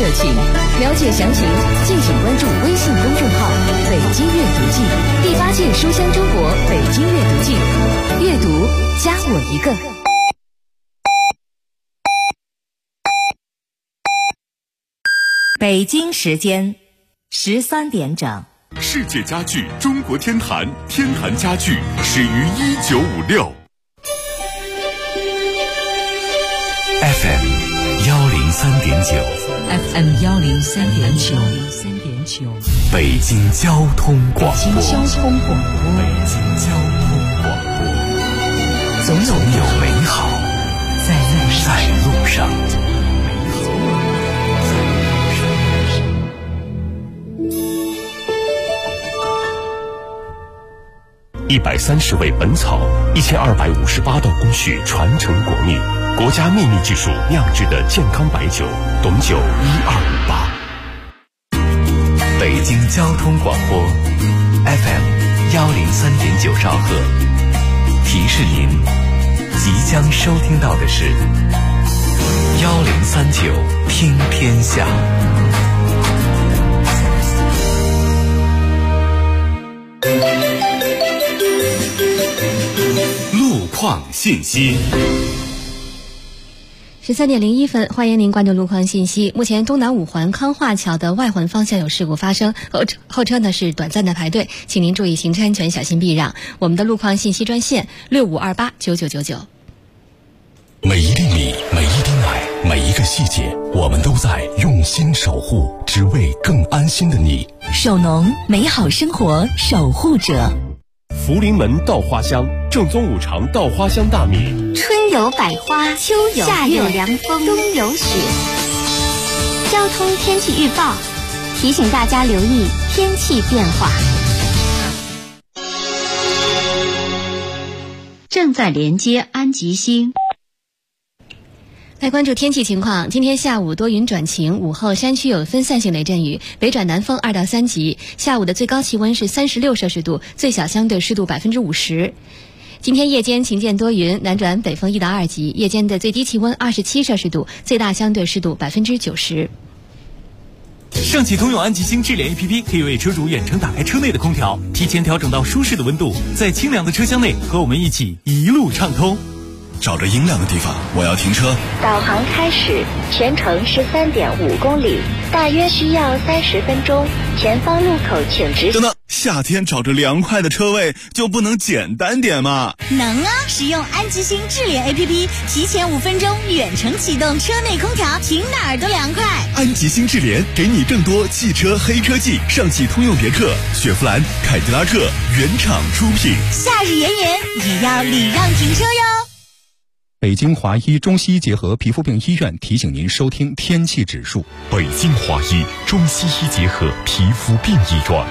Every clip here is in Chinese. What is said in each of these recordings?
情。了解详情，敬请关注微信公众号“北京阅读季”，第8届书香中国北京阅读季，阅读加我一个。 北京时间13点整。 世界家具中国天坛，天坛家具始于1956。FM 103.9 FM 103.9 北京交通广播。 北京交通广播，总有美好在路上。 130味本草，1258道工序传承国秘，国家秘密技术酿制的健康白酒，董酒1258。 北京交通广播 FM 103.9兆赫，提示您即将收听到的是1039听天下。 路况信息。 13点01分，欢迎您关注路况信息。目前东南5环康化桥的外环方向有事故发生，后车呢是短暂的排队，请您注意行车安全，小心避让。我们的路况信息专线65289999。 每一粒米，每一滴奶，每一个细节，我们都在用心守护，只为更安心的你。 首农，美好生活守护者。 福临门稻花香，正宗5常稻花香大米。 春有百花，秋有夏有凉风，冬有雪。交通天气预报提醒大家留意天气变化。 正在连接安吉星。 来关注天气情况，今天下午多云转晴，午后山区有分散性雷阵雨，北转南风2到3级。下午的最高气温是36摄氏度，最小相对湿度50%。今天夜间晴间多云，南转北风1到2级，夜间的最低气温27摄氏度，最大相对湿度90%。 上汽通用安吉星智联 APP 可以为车主远程打开车内的空调，提前调整到舒适的温度，在清凉的车厢内和我们一起一路畅通。 找着阴亮的地方，我要停车。 导航开始，全程13.5公里，大约需要30分钟。前方路口请直。 等等，夏天找着凉快的车位就不能简单点吗？ 能啊！使用安吉星智联 APP， 提前5分钟远程启动车内空调，停哪儿都凉快。 安吉星智联给你更多汽车黑科技，上汽通用别克、雪佛兰、凯迪拉克原厂出品。 夏日炎炎也要礼让停车哟。 北京华医中西医结合皮肤病医院提醒您收听天气指数。 北京华医中西医结合皮肤病医院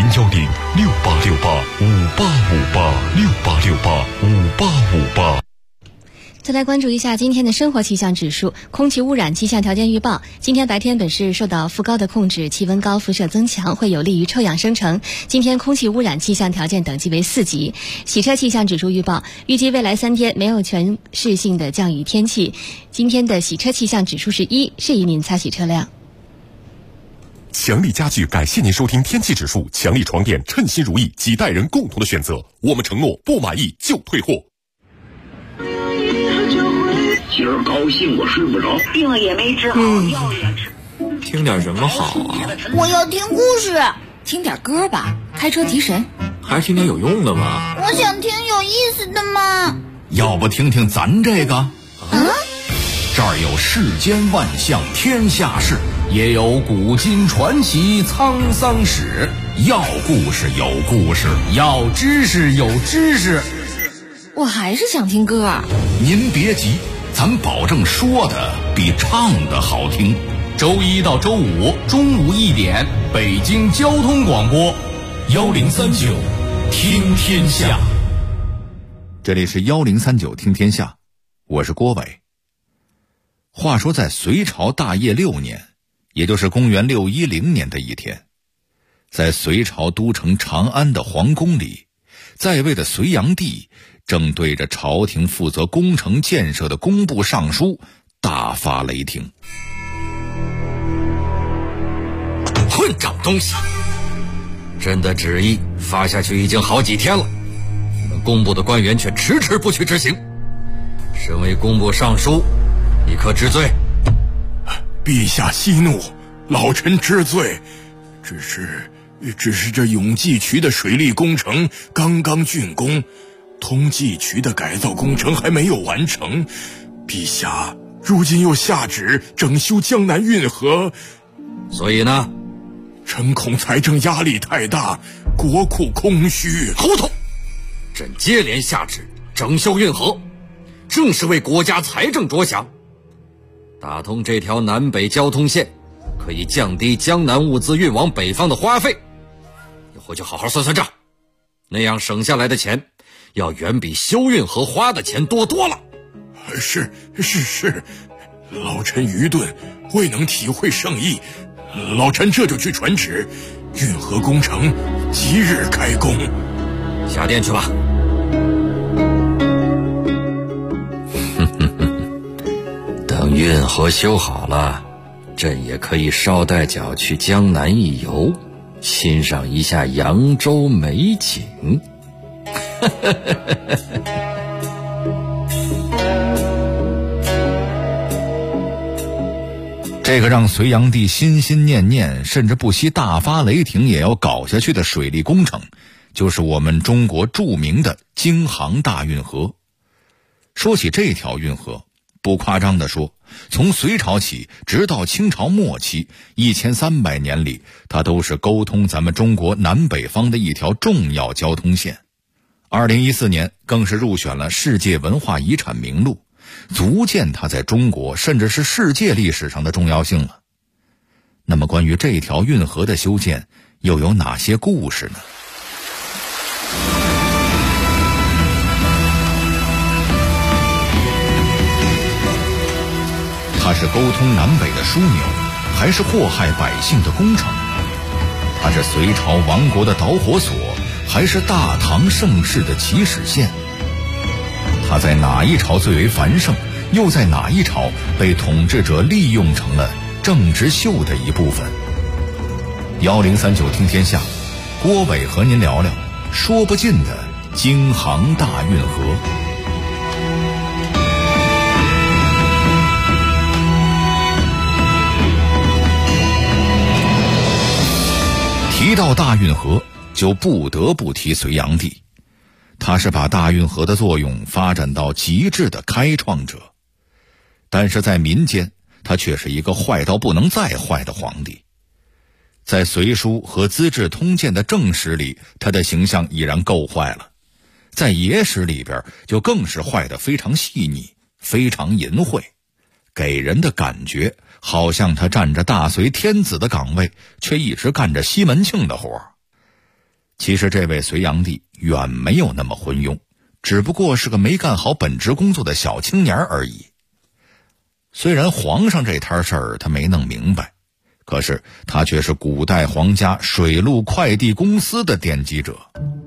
，0106868585858，68685858。 再来关注一下今天的生活气象指数。空气污染气象条件预报，今天白天本市受到副高的控制，气温高，辐射增强，会有利于臭氧生成。今天空气污染气象条件等级为4级。洗车气象指数预报，预计未来3天没有全市性的降雨天气。今天的洗车气象指数是1，适宜您擦洗车辆。 强力家具感谢您收听天气指数，强力床垫称心如意，几代人共同的选择，我们承诺不满意就退货。 今儿高兴我睡不着， 病了也没治好，药也吃。 听点什么好啊？ 我要听故事。 听点歌吧，开车提神。 还是听点有用的吧。 我想听有意思的嘛。 要不听听咱这个？这儿有世间万象天下事，也有古今传奇沧桑史。要故事有故事，要知识有知识。 我还是想听歌。 您别急，咱保证说的比唱的好听。周1到周5中午1点，北京交通广播1039听天下。这里是1039听天下，我是郭伟。话说在隋朝大业6年，也就是公元610年的一天，在隋朝都城长安的皇宫里，在位的隋炀帝正对着朝廷负责工程建设的工部尚书大发雷霆。 混账东西！朕的旨意发下去已经好几天了，你们工部的官员却迟迟不去执行。身为工部尚书，你可知罪？ 陛下息怒，老臣知罪。只是这永济渠的水利工程刚刚竣工，通济渠的改造工程还没有完成。陛下如今又下旨整修江南运河， 所以呢， 臣恐财政压力太大，国库空虚。 糊涂！朕接连下旨整修运河，正是为国家财政着想。打通这条南北交通线，可以降低江南物资运往北方的花费。以后就好好算算账，那样省下来的钱要远比修运河花的钱多多了。 是，老臣愚钝，未能体会圣意。老臣这就去传旨，运河工程即日开工。 下殿去吧。等运河修好了，朕也可以捎带脚去江南一游，欣赏一下扬州美景。 这个让隋炀帝心心念念甚至不惜大发雷霆也要搞下去的水利工程，就是我们中国著名的京杭大运河。说起这条运河，不夸张地说，从隋朝起直到清朝末期1300年里，它都是沟通咱们中国南北方的一条重要交通线。2014年更是入选了世界文化遗产名录，足见它在中国甚至是世界历史上的重要性了。那么关于这条运河的修建又有哪些故事呢？它是沟通南北的枢纽，还是祸害百姓的工程？它是隋朝亡国的导火索，还是大唐盛世的起始线？它在哪一朝最为繁盛，又在哪一朝被统治者利用成了政治秀的一部分？1039听天下，郭伟和您聊聊说不尽的京杭大运河。提到大运河，就不得不提隋炀帝。他是把大运河的作用发展到极致的开创者，但是在民间，他却是一个坏到不能再坏的皇帝。在《隋书》和《资治通鉴》的正史里，他的形象已然够坏了；在野史里边，就更是坏得非常细腻，非常淫秽，给人的感觉好像他占着大隋天子的岗位，却一直干着西门庆的活。其实这位隋炀帝远没有那么昏庸，只不过是个没干好本职工作的小青年而已。虽然皇上这摊事儿他没弄明白，可是他却是古代皇家水陆快递公司的奠基者。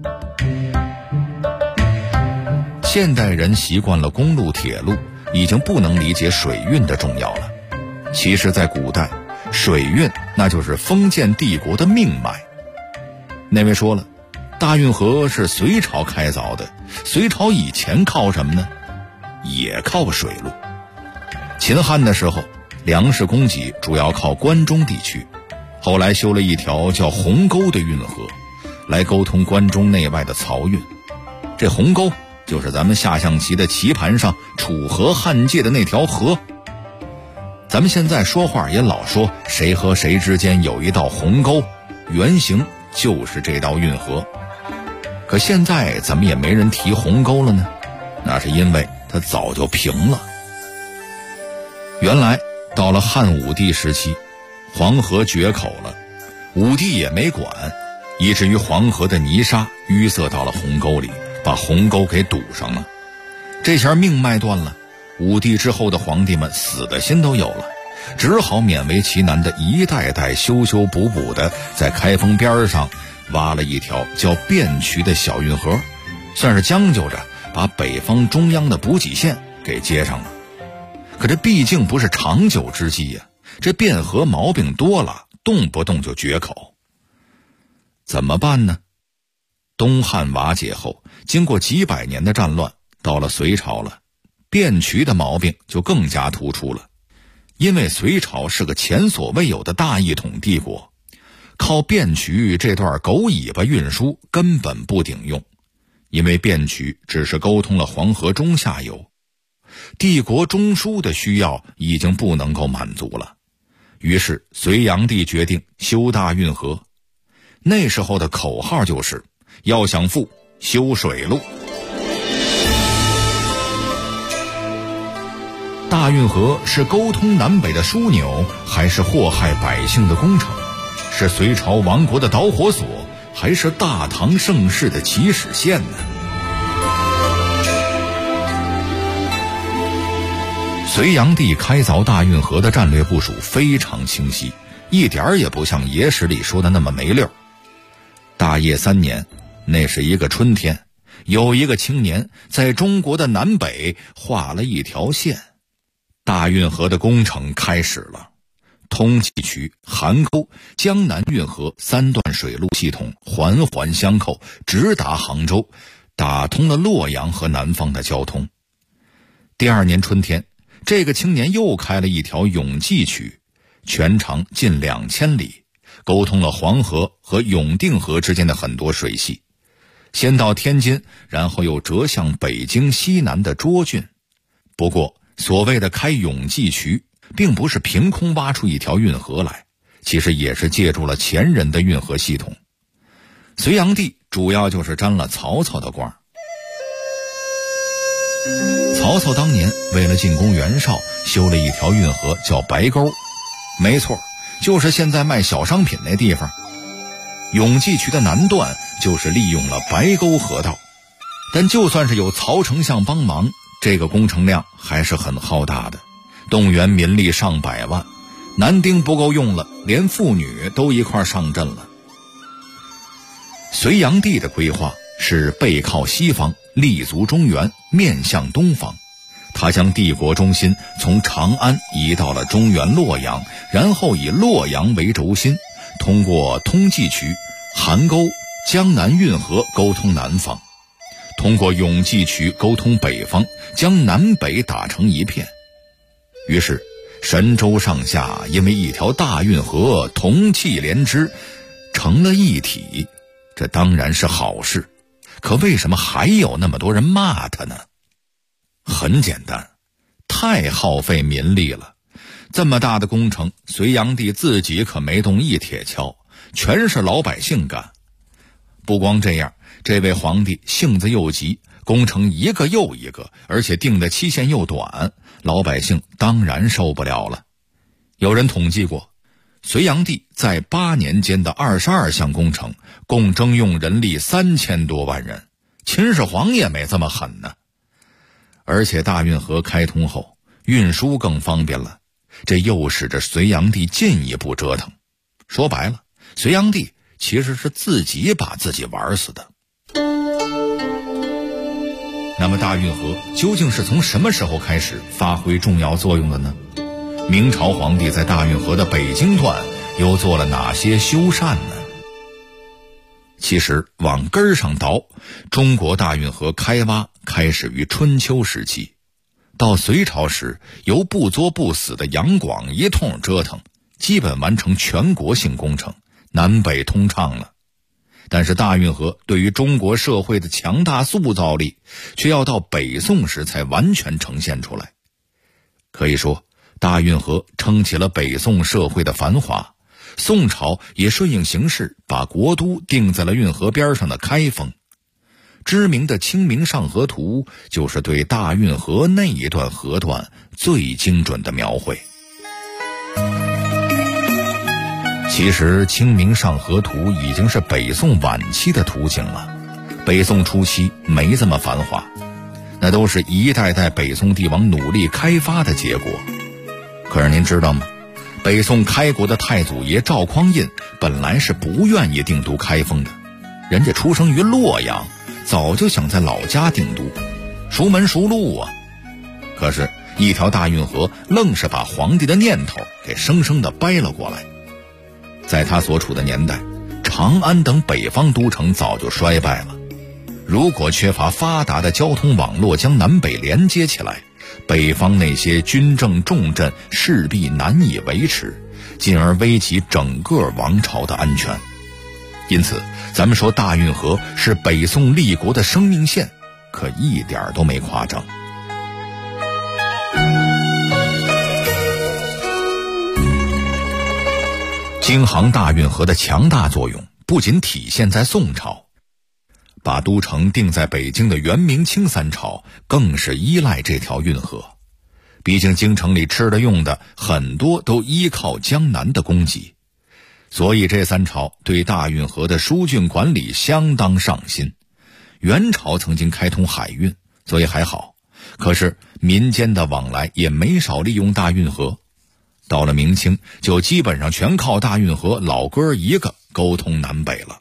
现代人习惯了公路铁路，已经不能理解水运的重要了。其实在古代，水运那就是封建帝国的命脉。那位说了，大运河是隋朝开凿的，隋朝以前靠什么呢？也靠水路。秦汉的时候，粮食供给主要靠关中地区，后来修了一条叫鸿沟的运河，来沟通关中内外的漕运。这鸿沟就是咱们下象棋的棋盘上楚河汉界的那条河。咱们现在说话也老说谁和谁之间有一道鸿沟，原型就是这道运河。可现在怎么也没人提鸿沟了呢？那是因为它早就平了。原来到了汉武帝时期，黄河决口了，武帝也没管，以至于黄河的泥沙淤塞到了鸿沟里，把鸿沟给堵上了。这下命脉断了，武帝之后的皇帝们死的心都有了，只好勉为其难的一代代修修补补的在开封边上挖了一条叫汴渠的小运河，算是将就着把北方中央的补给线给接上了。可这毕竟不是长久之计呀，这汴河毛病多了， 动不动就决口。怎么办呢？东汉瓦解后，经过几百年的战乱，到了隋朝了，辩渠的毛病就更加突出了。因为隋朝是个前所未有的大一统帝国，靠辩渠这段狗尾巴运输根本不顶用，因为辩渠只是沟通了黄河中下游，帝国中枢的需要已经不能够满足了。于是隋炀帝决定修大运河，那时候的口号就是要想富，修水路。大运河是沟通南北的枢纽，还是祸害百姓的工程？是隋朝亡国的导火索，还是大唐盛世的起始线呢？隋炀帝开凿大运河的战略部署非常清晰，一点也不像野史里说的那么没溜。大业3年，那是一个春天，有一个青年在中国的南北画了一条线。大运河的工程开始了，通济渠、邗沟、江南运河3段水路系统环环相扣，直达杭州，打通了洛阳和南方的交通。第2年春天，这个青年又开了一条永济渠，全长近2000里，沟通了黄河和永定河之间的很多水系，先到天津，然后又折向北京西南的涿郡。不过所谓的开永济渠并不是凭空挖出一条运河来，其实也是借助了前人的运河系统。隋炀帝主要就是沾了曹操的光。曹操当年为了进攻袁绍，修了一条运河叫白沟，没错，就是现在卖小商品那地方。永济渠的南段就是利用了白沟河道，但就算是有曹丞相帮忙，这个工程量还是很浩大的，动员民力上百万，男丁不够用了，连妇女都一块上阵了。隋炀帝的规划是背靠西方，立足中原，面向东方。他将帝国中心从长安移到了中原洛阳，然后以洛阳为轴心，通过通济渠、邗沟、江南运河沟通南方，通过永济渠沟通北方，将南北打成一片。于是神州上下因为一条大运河同气连枝，成了一体，这当然是好事。可为什么还有那么多人骂他呢？很简单，太耗费民力了。这么大的工程，隋炀帝自己可没动一铁锹，全是老百姓干。不光这样，这位皇帝性子又急，工程一个又一个，而且定的期限又短，老百姓当然受不了了。有人统计过，隋炀帝在8年间的22项工程，共征用人力3000多万人，秦始皇也没这么狠呢。而且大运河开通后，运输更方便了，这又使得隋炀帝进一步折腾。说白了，隋炀帝其实是自己把自己玩死的。那么大运河究竟是从什么时候开始发挥重要作用的呢？明朝皇帝在大运河的北京段又做了哪些修缮呢？其实往根儿上倒，中国大运河开挖开始于春秋时期，到隋朝时，由不作不死的杨广一通折腾，基本完成全国性工程，南北通畅了。但是大运河对于中国社会的强大塑造力，却要到北宋时才完全呈现出来。可以说，大运河撑起了北宋社会的繁华，宋朝也顺应形势，把国都定在了运河边上的开封。知名的《清明上河图》就是对大运河那一段河段最精准的描绘。其实《清明上河图》已经是北宋晚期的图景了，北宋初期没这么繁华，那都是一代代北宋帝王努力开发的结果。可是您知道吗？北宋开国的太祖爷赵匡胤本来是不愿意定都开封的，人家出生于洛阳，早就想在老家定都，熟门熟路啊。可是一条大运河愣是把皇帝的念头给生生的掰了过来。 在他所处的年代，长安等北方都城早就衰败了。如果缺乏发达的交通网络将南北连接起来，北方那些军政重镇势必难以维持，进而危及整个王朝的安全。因此咱们说大运河是北宋立国的生命线，可一点都没夸张。京杭大运河的强大作用不仅体现在宋朝，把都城定在北京的元明清三朝更是依赖这条运河。毕竟京城里吃的用的很多都依靠江南的供给，所以这三朝对大运河的疏浚管理相当上心。元朝曾经开通海运，所以还好，可是民间的往来也没少利用大运河。到了明清，就基本上全靠大运河老哥一个沟通南北了。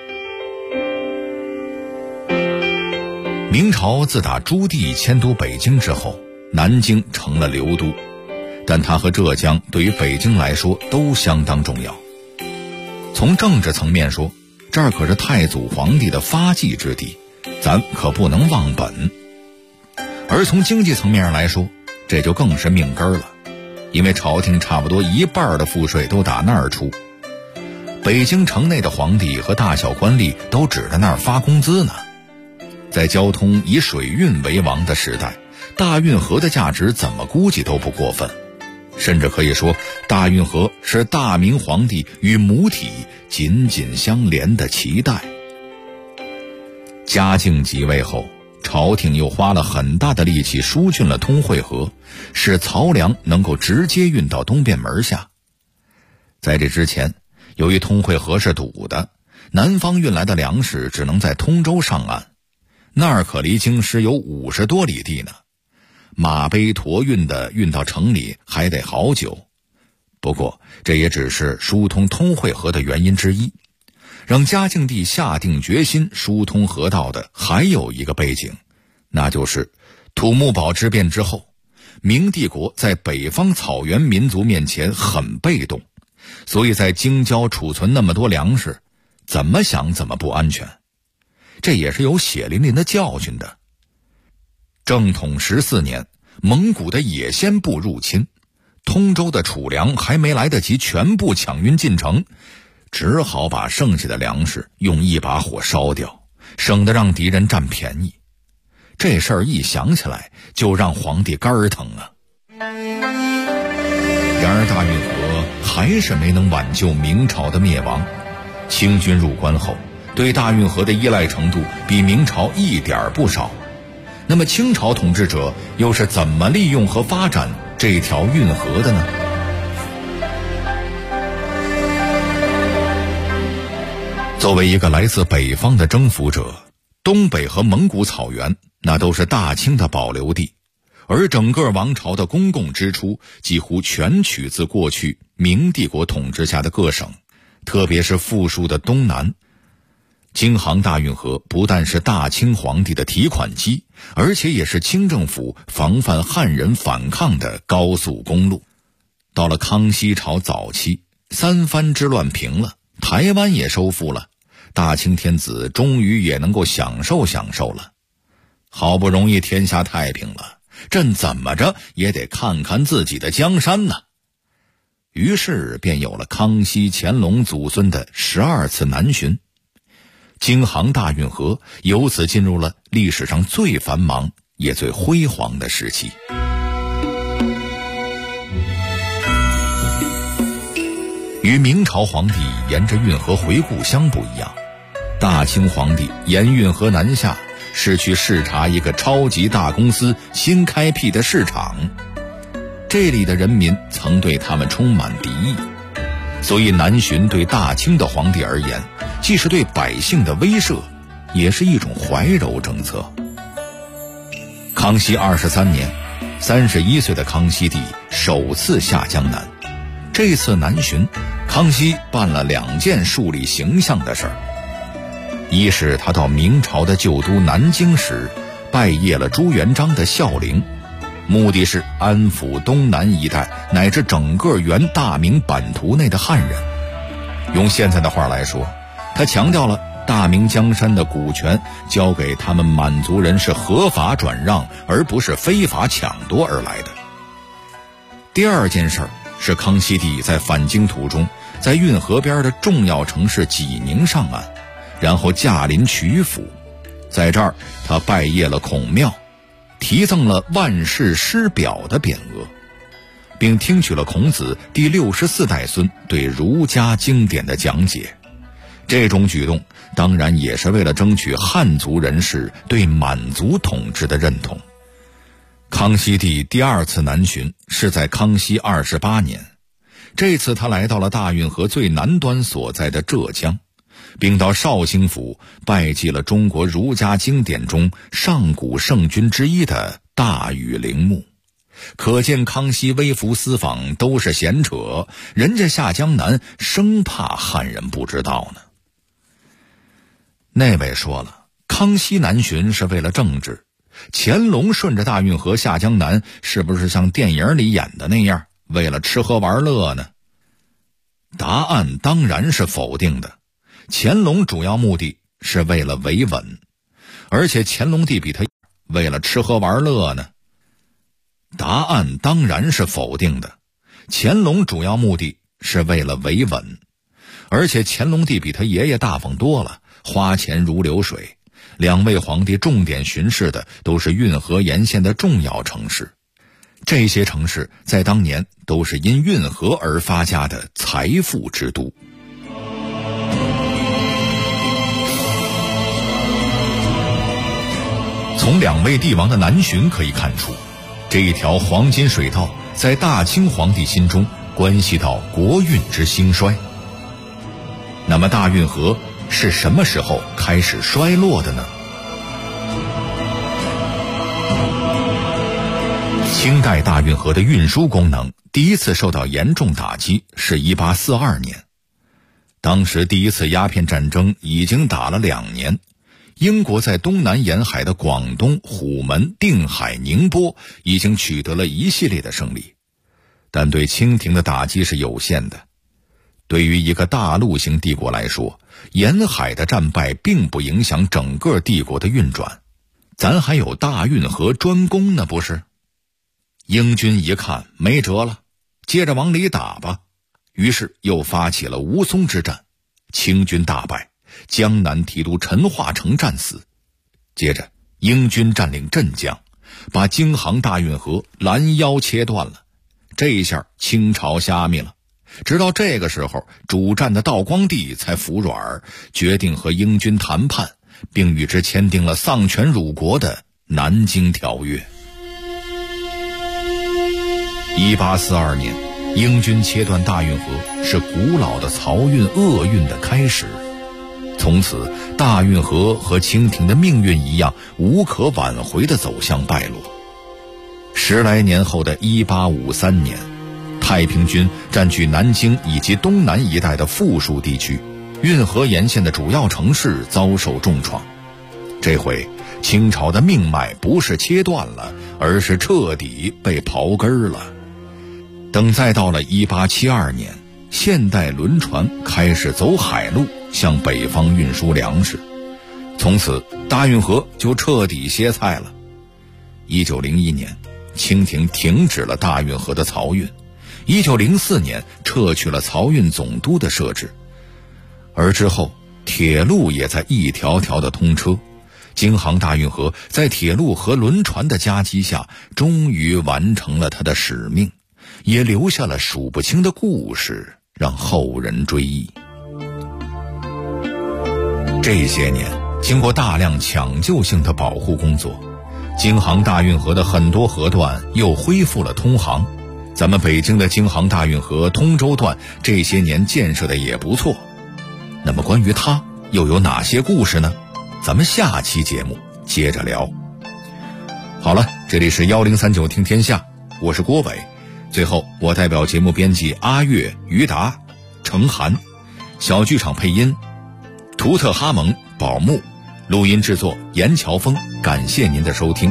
明朝自打朱棣迁都北京之后，南京成了流都，但它和浙江对于北京来说都相当重要。从政治层面说，这儿可是太祖皇帝的发迹之地，咱可不能忘本。而从经济层面上来说，这就更是命根了，因为朝廷差不多一半的赋税都打那儿出。北京城内的皇帝和大小官吏都指着那儿发工资呢。在交通以水运为王的时代，大运河的价值怎么估计都不过分，甚至可以说大运河是大明皇帝与母体紧紧相连的脐带。嘉靖即位后，朝廷又花了很大的力气疏浚了通惠河，使漕粮能够直接运到东便门下。在这之前，由于通惠河是堵的，南方运来的粮食只能在通州上岸，那儿可离京师有50多里地呢，马背驮运的运到城里还得好久。不过这也只是疏通通惠河的原因之一，让嘉靖帝下定决心疏通河道的还有一个背景，那就是土木堡之变之后，明帝国在北方草原民族面前很被动，所以在京郊储存那么多粮食，怎么想怎么不安全。这也是有血淋淋的教训的。正统14年，蒙古的野先部入侵，通州的储粮还没来得及全部抢运进城，只好把剩下的粮食用一把火烧掉，省得让敌人占便宜。这事儿一想起来就让皇帝肝儿疼啊。然而大运河还是没能挽救明朝的灭亡。清军入关后，对大运河的依赖程度比明朝一点不少。那么清朝统治者又是怎么利用和发展这条运河的呢？作为一个来自北方的征服者，东北和蒙古草原那都是大清的保留地，而整个王朝的公共支出几乎全取自过去明帝国统治下的各省，特别是富庶的东南。京杭大运河不但是大清皇帝的提款机，而且也是清政府防范汉人反抗的高速公路。到了康熙朝早期，三藩之乱平了，台湾也收复了，大清天子终于也能够享受享受了。好不容易天下太平了，朕怎么着也得看看自己的江山呢。于是便有了康熙、乾隆祖孙的12次南巡。京杭大运河由此进入了历史上最繁忙也最辉煌的时期。与明朝皇帝沿着运河回故乡不一样，大清皇帝沿运河南下是去视察一个超级大公司新开辟的市场。这里的人民曾对他们充满敌意，所以南巡对大清的皇帝而言，既是对百姓的威慑，也是一种怀柔政策。康熙23年，31岁的康熙帝首次下江南。这次南巡，康熙办了2件树立形象的事儿。一是他到明朝的旧都南京时，拜谒了朱元璋的孝陵，目的是安抚东南一带乃至整个原大明版图内的汉人。 用现在的话来说，他强调了大明江山的股权交给他们满族人是合法转让，而不是非法抢夺而来的。第二件事是康熙帝在返京途中，在运河边的重要城市济宁上岸，然后驾临曲阜，在这儿他拜谒了孔庙，题赠了万世师表的匾额，并听取了孔子第64代孙对儒家经典的讲解。这种举动当然也是为了争取汉族人士对满族统治的认同。康熙帝第二次南巡是在康熙28年，这次他来到了大运河最南端所在的浙江，并到绍兴府拜祭了中国儒家经典中上古圣君之一的大禹陵墓。可见康熙微服私访都是闲扯，人家下江南生怕汉人不知道呢。那位说了，康熙南巡是为了政治，乾隆顺着大运河下江南是不是像电影里演的那样为了吃喝玩乐呢？答案当然是否定的。乾隆主要目的是为了维稳，而且乾隆帝比他为了吃喝玩乐呢？答案当然是否定的。乾隆主要目的是为了维稳，而且乾隆帝比他爷爷大方多了，花钱如流水。两位皇帝重点巡视的都是运河沿线的重要城市，这些城市在当年都是因运河而发家的财富之都。从两位帝王的南巡可以看出，这一条黄金水道在大清皇帝心中关系到国运之兴衰。那么大运河是什么时候开始衰落的呢？清代大运河的运输功能第一次受到严重打击是1842年，当时第一次鸦片战争已经打了2年，英国在东南沿海的广东、虎门、定海、宁波已经取得了一系列的胜利，但对清廷的打击是有限的。对于一个大陆型帝国来说，沿海的战败并不影响整个帝国的运转，咱还有大运河专攻呢，不是？英军一看没辙了，接着往里打吧，于是又发起了吴淞之战，清军大败，江南提督陈化成战死。接着英军占领镇江，把京杭大运河拦腰切断了，这一下清朝虾米了。直到这个时候，主战的道光帝才服软，决定和英军谈判，并与之签订了丧权辱国的南京条约。1842年，英军切断大运河，是古老的漕运厄运的开始。从此，大运河和清廷的命运一样，无可挽回地走向败落。10来年后的1853年，太平军占据南京以及东南一带的富庶地区，运河沿线的主要城市遭受重创。这回清朝的命脉不是切断了，而是彻底被刨根了。等再到了1872年，现代轮船开始走海路向北方运输粮食，从此大运河就彻底歇菜了。1901年，清廷停止了大运河的漕运，1904年撤去了漕运总督的设置，而之后铁路也在一条条的通车。京杭大运河在铁路和轮船的夹击下，终于完成了它的使命，也留下了数不清的故事让后人追忆。这些年，经过大量抢救性的保护工作，京杭大运河的很多河段又恢复了通航。咱们北京的京杭大运河通州段这些年建设的也不错。那么关于它又有哪些故事呢？咱们下期节目接着聊。好了，这里是1039听天下，我是郭伟。最后，我代表节目编辑阿月、于达、程涵，小剧场配音图特哈蒙、宝木，录音制作严乔峰。感谢您的收听。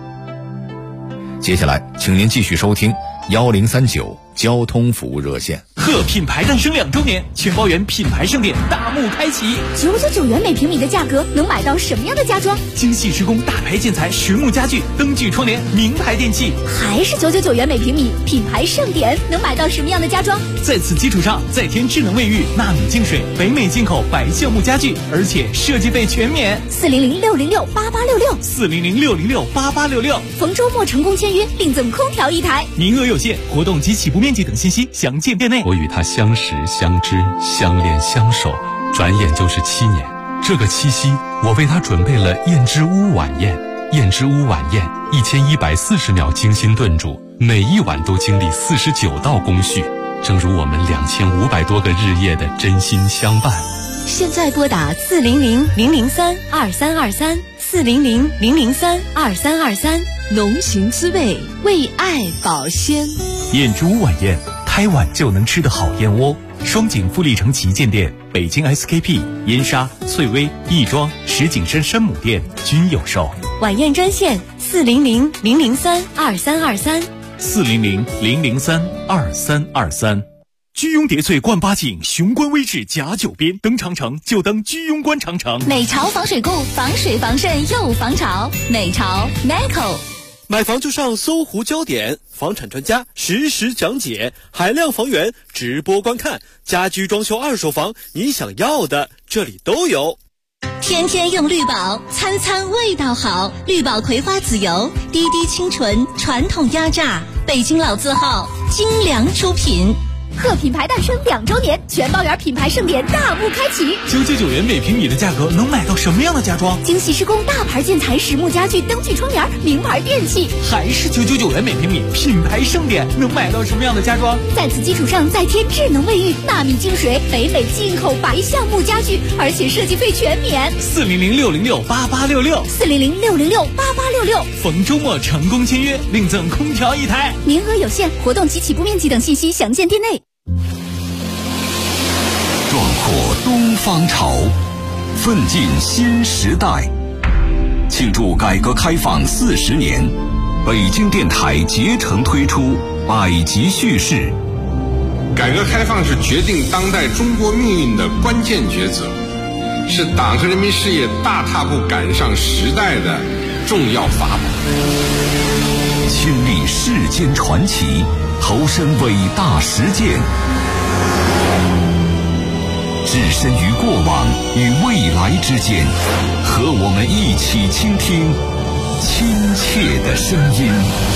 接下来请您继续收听1039交通服务热线。 贺品牌诞生2周年，全包园品牌盛典大幕开启 ，999元每平米的价格能买到什么样的家装？ 精细施工大牌建材、实木家具、灯具窗帘、名牌电器， 还是999元每平米，品牌盛典能买到什么样的家装？ 在此基础上再添智能卫浴、纳米净水、北美进口白橡木家具，而且设计费全免。 400-606-8866，400-606-8866，逢周末成功签约，另赠空调1台， 名额有限，活动及起步面积等信息详见店内。 我与他相识、相知、相恋、相守，转眼就是7年。这个七夕，我为他准备了燕之屋晚宴。燕之屋晚宴1140秒精心炖煮，每一碗都经历49道工序，正如我们2500多个日夜的真心相伴。 现在拨打400-003-2323，400-003-2323，浓情滋味，为爱保鲜。 燕之屋晚宴，开碗就能吃的好燕窝。双井富力城旗舰店、北京 SKP、燕莎、翠微、亦庄、石景山山姆店均有售。 晚宴专线 400-003-2323，400-003-2323。居庸叠翠冠8景，雄关微志甲9边，登长城就登居庸关长城。 美潮防水固，防水防渗又防潮。美潮 Meco。 买房就上搜狐焦点，房产专家实时讲解，海量房源直播观看，家居装修二手房，你想要的这里都有。 天天用绿宝，餐餐味道好。绿宝葵花籽油，滴滴清纯，传统压榨，北京老字号，精良出品。贺品牌诞生2周年，全包园品牌盛典大幕开启 ，999元每平米的价格能买到什么样的家装？ 精细施工大牌建材、实木家具、灯具窗帘、名牌电器， 还是999元每平米，品牌盛典能买到什么样的家装？ 在此基础上再添智能卫浴、纳米净水、北美进口白橡木家具，而且设计费全免。 400-606-8866，400-606-8866，逢周末成功签约，另赠空调1台， 名额有限，活动及起步面积等信息详见店内。 壮阔东方潮，奋进新时代。庆祝改革开放40年，北京电台竭诚推出百集叙事。 改革开放是决定当代中国命运的关键抉择，是党和人民事业大踏步赶上时代的重要法宝。 亲历世间传奇，投身伟大实践，置身于过往与未来之间，和我们一起倾听亲切的声音。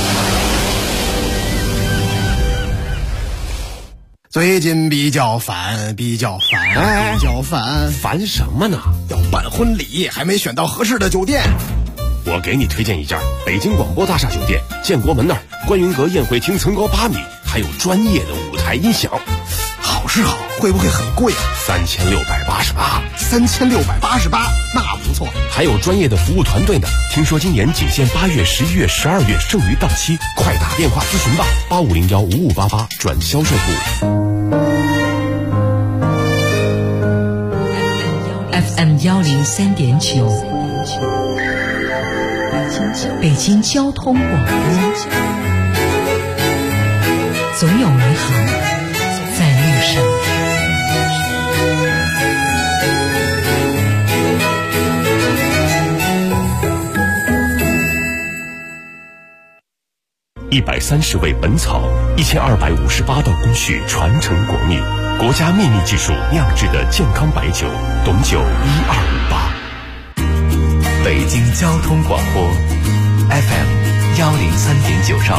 最近比较烦， 烦什么呢？ 要办婚礼，还没选到合适的酒店。 我给你推荐一家北京广播大厦酒店，建国门那儿，观云阁宴会厅层高8米，还有专业的舞台音响。 好是好，会不会很贵 ？3688， 那不错。 还有专业的服务团队呢。听说今年仅限8月、11月、12月，剩余到期，快打电话咨询吧，8501-5588转销售部。 FM 103.9，北京交通广播，总有美好在路上。 130味本草，1258道工序传承国秘，国家秘密技术酿制的健康白酒，董酒1258。 北京交通广播 FM 103.9兆